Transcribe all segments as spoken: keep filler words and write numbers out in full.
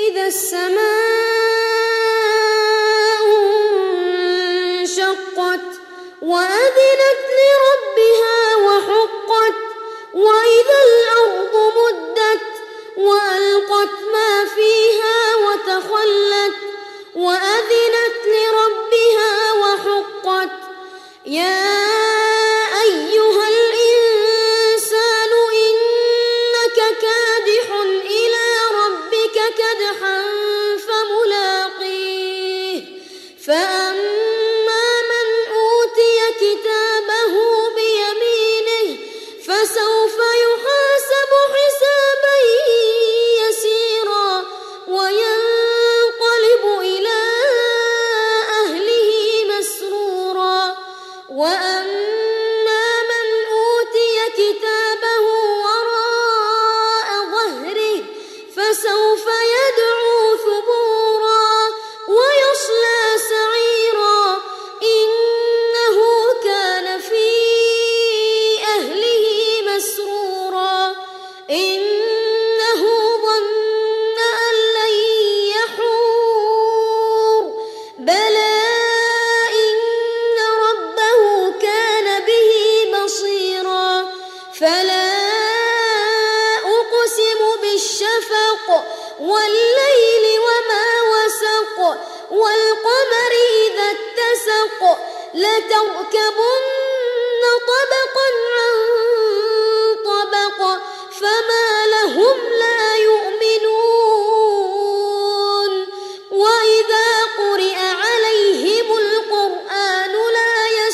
إذا السماء انشقت وأذنت لربها وحقت وإذا الأرض مدت وألقت ما فيها وتخلت وأذنت لربها وحقت يا أيها الإنسان إنك كادح إلى ربك كدحا فملاقيه فأما من أوتي كتابه بيمينه فسوف يحاسب حسابا يسيرا وينقلب إلى أهله مسرورا وأما من أوتي كتابه وراء ظهره فسوف يدعو ثبورا ويصلى سعيرا إنه كان في أهله مسرورا إنه ظن أن لن يحور بلى إن ربه كان به بصيرا فلا أقسم بالشفق والليل وما وسق والقمر إذا اتسق لتركبن طبقا عن طبق فما لهم لا يؤمنون وإذا قرئ عليهم القرآن لا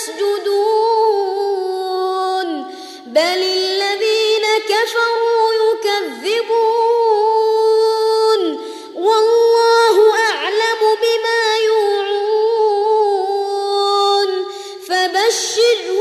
يسجدون بل الذين كفروا يكذبون والله أعلم بما يوعون فبشره